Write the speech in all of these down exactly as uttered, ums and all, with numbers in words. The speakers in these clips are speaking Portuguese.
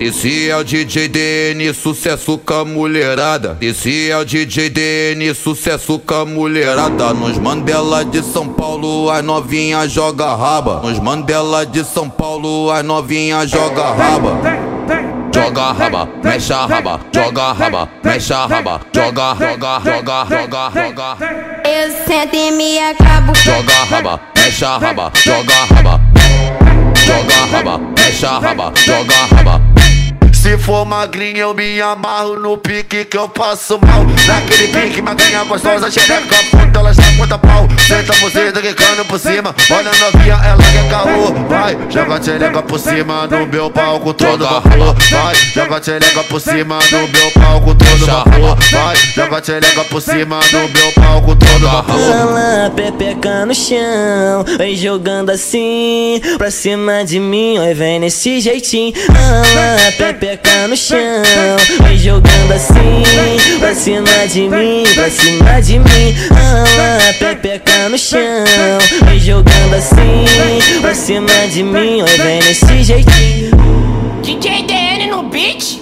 Esse é o D J D N, sucesso com a mulherada. Esse é o D J D N, sucesso com a mulherada. Nos Mandela de São Paulo, as novinhas joga raba. Nos Mandela de São Paulo, as novinhas joga raba. Joga raba, mexe a raba, joga raba, mexe a raba, joga, joga, joga, joga, joga. Eu sento e me acabo. Joga raba, mexe a raba, joga raba. Joga raba, mexe a raba, joga raba. Se for magrinha eu me amarro no pique que eu passo mal. Naquele pique, magrinha gostosa, xereca, puta, ela está conta pau. Senta você, quicando por cima, olha a novinha, ela quer caô. Vai, joga a xereca por cima no meu palco todo vapor. Vai, joga a xereca por cima no meu palco todo vapor. Vai, joga a xereca por cima no meu palco todo vapor. Ela pepeca no chão, vem jogando assim pra cima de mim, oi, vem nesse jeitinho. Ela pepeca no chão, vem jogando assim pra cima de mim, pra cima de mim. Ela pepeca no chão, vem jogando assim pra cima de mim, oi, vem nesse jeitinho. D J D N no beat,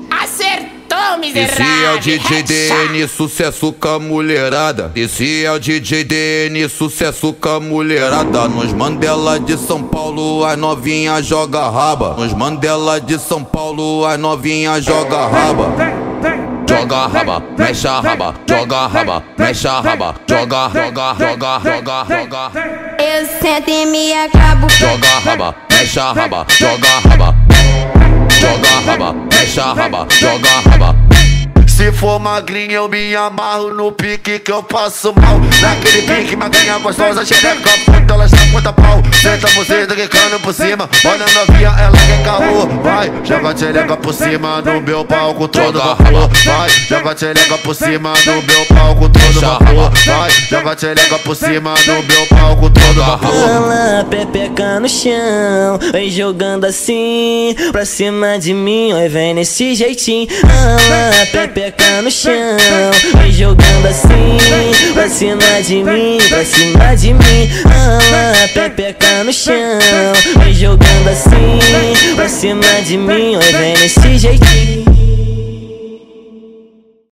acertou, miserável. Esse é o D J D N, sucesso com a mulherada. Esse é o D J D N, sucesso com a mulherada. Nos Mandela de São Paulo, as novinhas joga raba. Nos Mandela de São Paulo, as novinhas joga raba. Joga raba, mexe a raba, joga raba, mexe a raba, joga, joga, joga, joga, joga. Eu sento e me acabo. Joga raba, mexe a raba, joga raba. Joga raba, mexe a raba, joga raba. Se for magrinha eu me amarro no pique que eu passo mal. Naquele pique, magrinha gostosa, xereca, puta, ela está conta pau. Senta você, quicando por cima, olha a novinha, ela quer caô. Vai, joga a xereca por cima no meu palco todo vapor. Vai, joga a xereca por cima no meu palco todo vapor. Vai, joga a xereca por cima no meu palco todo vapor. Ela pepeca no chão, vem jogando assim pra cima de mim, oi, vem nesse jeitinho. Ela pepeca no chão, vem jogando assim pra cima de mim, pra cima de mim. Ela pepeca no chão, vem jogando assim pra cima de mim, oi, vem nesse jeitinho.